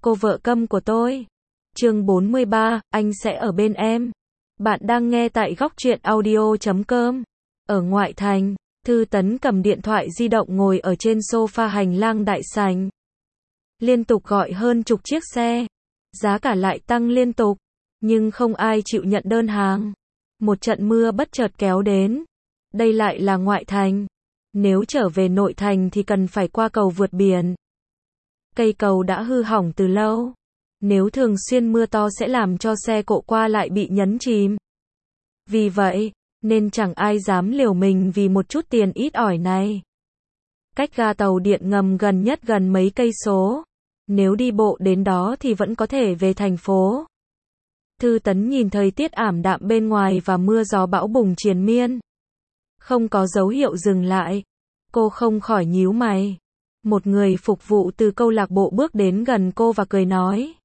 cô vợ câm của tôi. Chương 43, anh sẽ ở bên em. Bạn đang nghe tại góc truyện audio.com. Ở ngoại thành, Thư Tấn cầm điện thoại di động ngồi ở trên sofa hành lang đại sảnh. Liên tục gọi hơn chục chiếc xe. Giá cả lại tăng liên tục, nhưng không ai chịu nhận đơn hàng. Một trận mưa bất chợt kéo đến. Đây lại là ngoại thành. Nếu trở về nội thành thì cần phải qua cầu vượt biển. Cây cầu đã hư hỏng từ lâu. Nếu thường xuyên mưa to sẽ làm cho xe cộ qua lại bị nhấn chìm. Vì vậy, nên chẳng ai dám liều mình vì một chút tiền ít ỏi này. Cách ga tàu điện ngầm gần nhất gần mấy cây số. Nếu đi bộ đến đó thì vẫn có thể về thành phố. Thư Tấn nhìn thời tiết ảm đạm bên ngoài và mưa gió bão bùng triền miên. Không có dấu hiệu dừng lại. Cô không khỏi nhíu mày. Một người phục vụ từ câu lạc bộ bước đến gần cô và cười nói.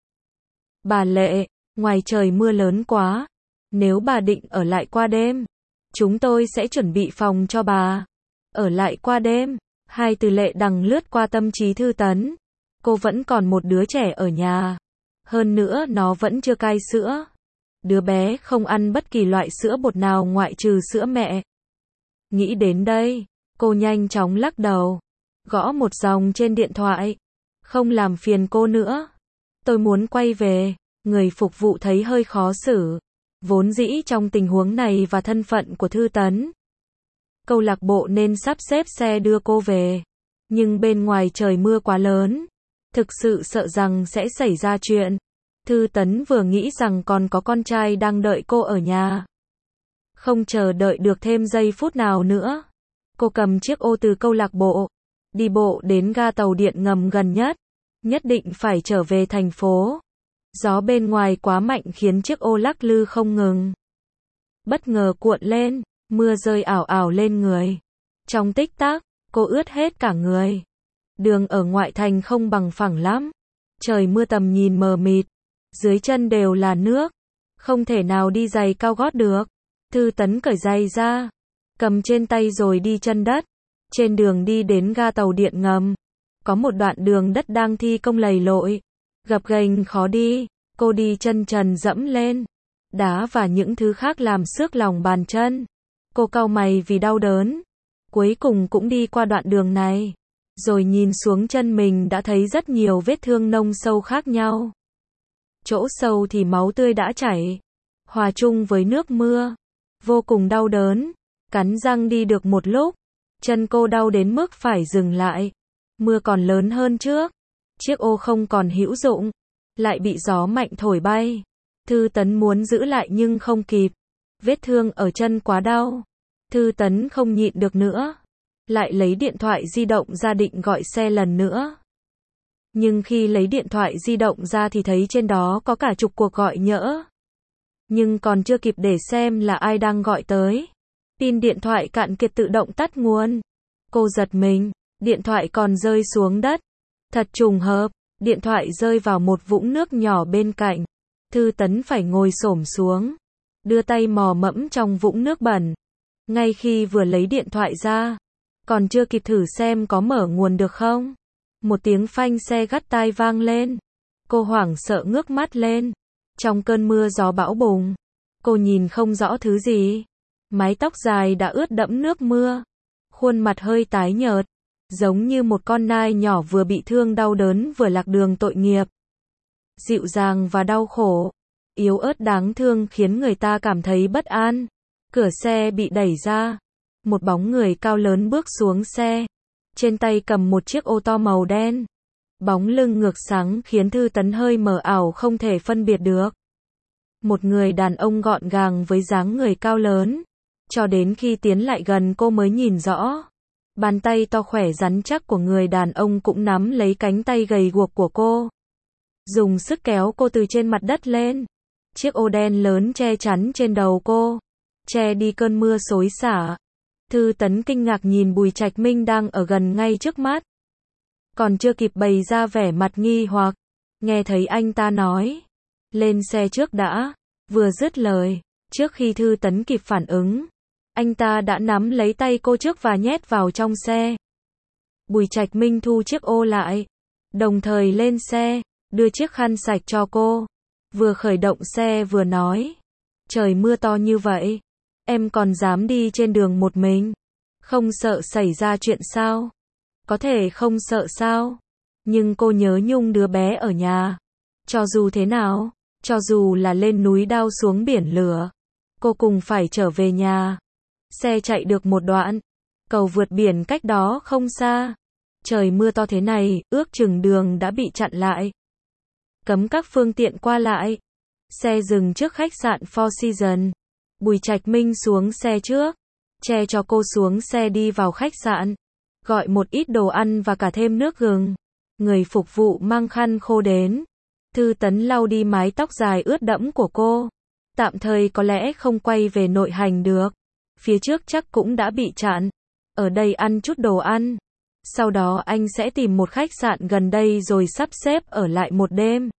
Bà Lệ, ngoài trời mưa lớn quá. Nếu bà định ở lại qua đêm, chúng tôi sẽ chuẩn bị phòng cho bà. Ở lại qua đêm. Hai từ Lệ đằng lướt qua tâm trí Thư Tấn. Cô vẫn còn một đứa trẻ ở nhà. Hơn nữa nó vẫn chưa cai sữa. Đứa bé không ăn bất kỳ loại sữa bột nào ngoại trừ sữa mẹ. Nghĩ đến đây, cô nhanh chóng lắc đầu. Gõ một dòng trên điện thoại. Không làm phiền cô nữa. Tôi muốn quay về. Người phục vụ thấy hơi khó xử. Vốn dĩ trong tình huống này và thân phận của Thư Tấn, câu lạc bộ nên sắp xếp xe đưa cô về. Nhưng bên ngoài trời mưa quá lớn. Thực sự sợ rằng sẽ xảy ra chuyện. Thư Tấn vừa nghĩ rằng còn có con trai đang đợi cô ở nhà. Không chờ đợi được thêm giây phút nào nữa. Cô cầm chiếc ô từ câu lạc bộ. Đi bộ đến ga tàu điện ngầm gần nhất. Nhất định phải trở về thành phố. Gió bên ngoài quá mạnh khiến chiếc ô lắc lư không ngừng. Bất ngờ cuộn lên, mưa rơi ảo ảo lên người. Trong tích tắc, cô ướt hết cả người. Đường ở ngoại thành không bằng phẳng lắm. Trời mưa tầm nhìn mờ mịt. Dưới chân đều là nước. Không thể nào đi giày cao gót được. Thư Tấn cởi giày ra. Cầm trên tay rồi đi chân đất. Trên đường đi đến ga tàu điện ngầm. Có một đoạn đường đất đang thi công lầy lội. Gập ghềnh khó đi. Cô đi chân trần dẫm lên. Đá và những thứ khác làm xước lòng bàn chân. Cô cau mày vì đau đớn. Cuối cùng cũng đi qua đoạn đường này. Rồi nhìn xuống chân mình đã thấy rất nhiều vết thương nông sâu khác nhau. Chỗ sâu thì máu tươi đã chảy. Hòa chung với nước mưa. Vô cùng đau đớn. Cắn răng đi được một lúc. Chân cô đau đến mức phải dừng lại. Mưa còn lớn hơn trước. Chiếc ô không còn hữu dụng. Lại bị gió mạnh thổi bay. Thư Tấn muốn giữ lại nhưng không kịp. Vết thương ở chân quá đau. Thư Tấn không nhịn được nữa. Lại lấy điện thoại di động ra định gọi xe lần nữa. Nhưng khi lấy điện thoại di động ra thì thấy trên đó có cả chục cuộc gọi nhỡ. Nhưng còn chưa kịp để xem là ai đang gọi tới. Pin điện thoại cạn kiệt tự động tắt nguồn. Cô giật mình, điện thoại còn rơi xuống đất. Thật trùng hợp, điện thoại rơi vào một vũng nước nhỏ bên cạnh. Thư Tấn phải ngồi xổm xuống. Đưa tay mò mẫm trong vũng nước bẩn. Ngay khi vừa lấy điện thoại ra. Còn chưa kịp thử xem có mở nguồn được không. Một tiếng phanh xe gắt tai vang lên. Cô hoảng sợ ngước mắt lên. Trong cơn mưa gió bão bùng. Cô nhìn không rõ thứ gì. Mái tóc dài đã ướt đẫm nước mưa. Khuôn mặt hơi tái nhợt. Giống như một con nai nhỏ vừa bị thương đau đớn vừa lạc đường tội nghiệp. Dịu dàng và đau khổ. Yếu ớt đáng thương khiến người ta cảm thấy bất an. Cửa xe bị đẩy ra. Một bóng người cao lớn bước xuống xe. Trên tay cầm một chiếc ô to màu đen. Bóng lưng ngược sáng khiến Thư Tấn hơi mờ ảo không thể phân biệt được. Một người đàn ông gọn gàng với dáng người cao lớn. Cho đến khi tiến lại gần cô mới nhìn rõ. Bàn tay to khỏe rắn chắc của người đàn ông cũng nắm lấy cánh tay gầy guộc của cô. Dùng sức kéo cô từ trên mặt đất lên. Chiếc ô đen lớn che chắn trên đầu cô. Che đi cơn mưa xối xả. Thư Tấn kinh ngạc nhìn Bùi Trạch Minh đang ở gần ngay trước mắt. Còn chưa kịp bày ra vẻ mặt nghi hoặc. Nghe thấy anh ta nói. Lên xe trước đã. Vừa dứt lời. Trước khi Thư Tấn kịp phản ứng. Anh ta đã nắm lấy tay cô trước và nhét vào trong xe. Bùi Trạch Minh thu chiếc ô lại. Đồng thời lên xe. đưa chiếc khăn sạch cho cô. Vừa khởi động xe vừa nói. Trời mưa to như vậy, em còn dám đi trên đường một mình? Không sợ xảy ra chuyện sao? Có thể không sợ sao? Nhưng cô nhớ nhung đứa bé ở nhà. Cho dù thế nào, cho dù là lên núi đao xuống biển lửa, cô cùng phải trở về nhà. Xe chạy được một đoạn, cầu vượt biển cách đó không xa. Trời mưa to thế này, ước chừng đường đã bị chặn lại. Cấm các phương tiện qua lại. Xe dừng trước khách sạn Four Seasons. Bùi Trạch Minh xuống xe trước, che cho cô xuống xe đi vào khách sạn, gọi một ít đồ ăn và cả thêm nước gừng. Người phục vụ mang khăn khô đến. Thư Tấn lau đi mái tóc dài ướt đẫm của cô. Tạm thời có lẽ không quay về nội hành được. Phía trước chắc cũng đã bị chặn. Ở đây ăn chút đồ ăn. Sau đó anh sẽ tìm một khách sạn gần đây rồi sắp xếp ở lại một đêm.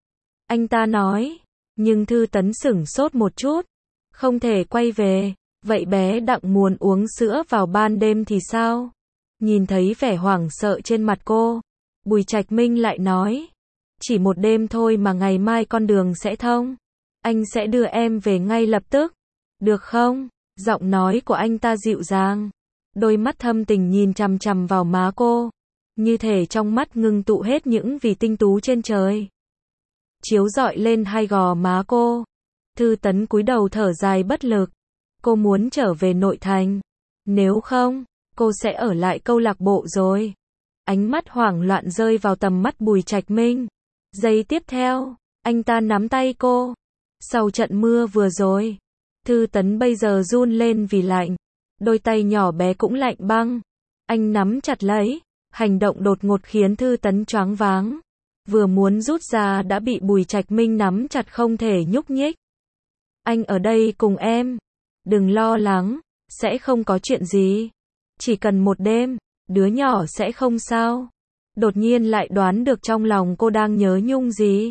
Anh ta nói. Nhưng Thư Tấn sửng sốt một chút. Không thể quay về. Vậy bé Đặng muốn uống sữa vào ban đêm thì sao? Nhìn thấy vẻ hoảng sợ trên mặt cô, Bùi Trạch Minh lại nói. Chỉ một đêm thôi mà ngày mai con đường sẽ thông. Anh sẽ đưa em về ngay lập tức. Được không? Giọng nói của anh ta dịu dàng. Đôi mắt thâm tình nhìn chằm chằm vào má cô. Như thể trong mắt ngưng tụ hết những vì tinh tú trên trời. Chiếu rọi lên hai gò má cô. Thư Tấn cúi đầu thở dài bất lực. Cô muốn trở về nội thành. Nếu không, cô sẽ ở lại câu lạc bộ rồi. Ánh mắt hoảng loạn rơi vào tầm mắt Bùi Trạch Minh. Giây tiếp theo, anh ta nắm tay cô. Sau trận mưa vừa rồi, Thư Tấn bây giờ run lên vì lạnh. Đôi tay nhỏ bé cũng lạnh băng. Anh nắm chặt lấy. Hành động đột ngột khiến Thư Tấn choáng váng. Vừa muốn rút ra đã bị Bùi Trạch Minh nắm chặt không thể nhúc nhích. Anh ở đây cùng em. Đừng lo lắng, sẽ không có chuyện gì. Chỉ cần một đêm, đứa nhỏ sẽ không sao. Đột nhiên lại đoán được trong lòng cô đang nhớ nhung gì.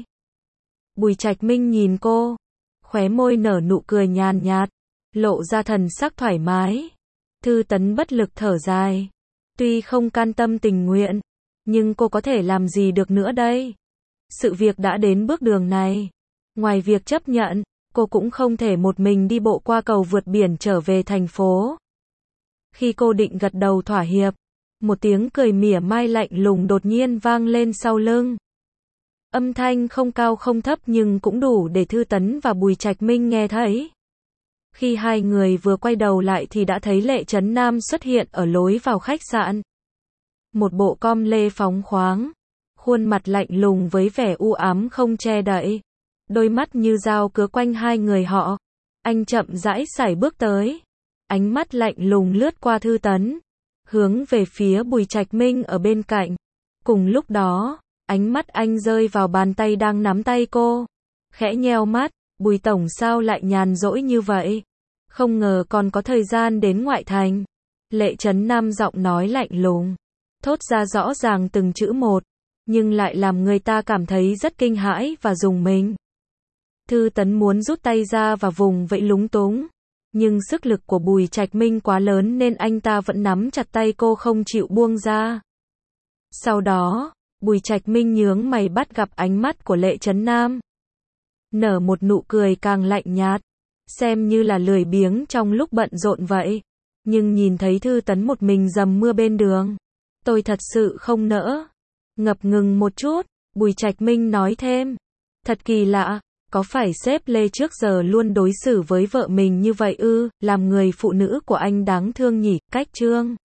Bùi Trạch Minh nhìn cô, khóe môi nở nụ cười nhàn nhạt, lộ ra thần sắc thoải mái. Thư Tấn bất lực thở dài. Tuy không can tâm tình nguyện, nhưng cô có thể làm gì được nữa đây? Sự việc đã đến bước đường này. Ngoài việc chấp nhận, cô cũng không thể một mình đi bộ qua cầu vượt biển trở về thành phố. Khi cô định gật đầu thỏa hiệp, một tiếng cười mỉa mai lạnh lùng đột nhiên vang lên sau lưng. Âm thanh không cao không thấp nhưng cũng đủ để Thư Tấn và Bùi Trạch Minh nghe thấy. Khi hai người vừa quay đầu lại thì đã thấy Lệ Chấn Nam xuất hiện ở lối vào khách sạn. Một bộ com lê phóng khoáng, khuôn mặt lạnh lùng với vẻ u ám không che đậy. Đôi mắt như dao cứa quanh hai người họ. Anh chậm rãi sải bước tới. Ánh mắt lạnh lùng lướt qua Thư Tấn, hướng về phía Bùi Trạch Minh ở bên cạnh. Cùng lúc đó, ánh mắt anh rơi vào bàn tay đang nắm tay cô. Khẽ nheo mắt, Bùi tổng sao lại nhàn rỗi như vậy? Không ngờ còn có thời gian đến ngoại thành. Lệ Chấn Nam giọng nói lạnh lùng, thốt ra rõ ràng từng chữ một, nhưng lại làm người ta cảm thấy rất kinh hãi và rùng mình. Thư Tấn muốn rút tay ra và vùng vẫy lúng túng, nhưng sức lực của Bùi Trạch Minh quá lớn nên anh ta vẫn nắm chặt tay cô không chịu buông ra. Sau đó, Bùi Trạch Minh nhướng mày bắt gặp ánh mắt của Lệ Chấn Nam. Nở một nụ cười càng lạnh nhạt, xem như là lười biếng trong lúc bận rộn vậy. Nhưng nhìn thấy Thư Tấn một mình dầm mưa bên đường, tôi thật sự không nỡ. Ngập ngừng một chút, Bùi Trạch Minh nói thêm. Thật kỳ lạ, có phải sếp Lê trước giờ luôn đối xử với vợ mình như vậy ư? Làm người phụ nữ của anh đáng thương nhỉ? Cách Trương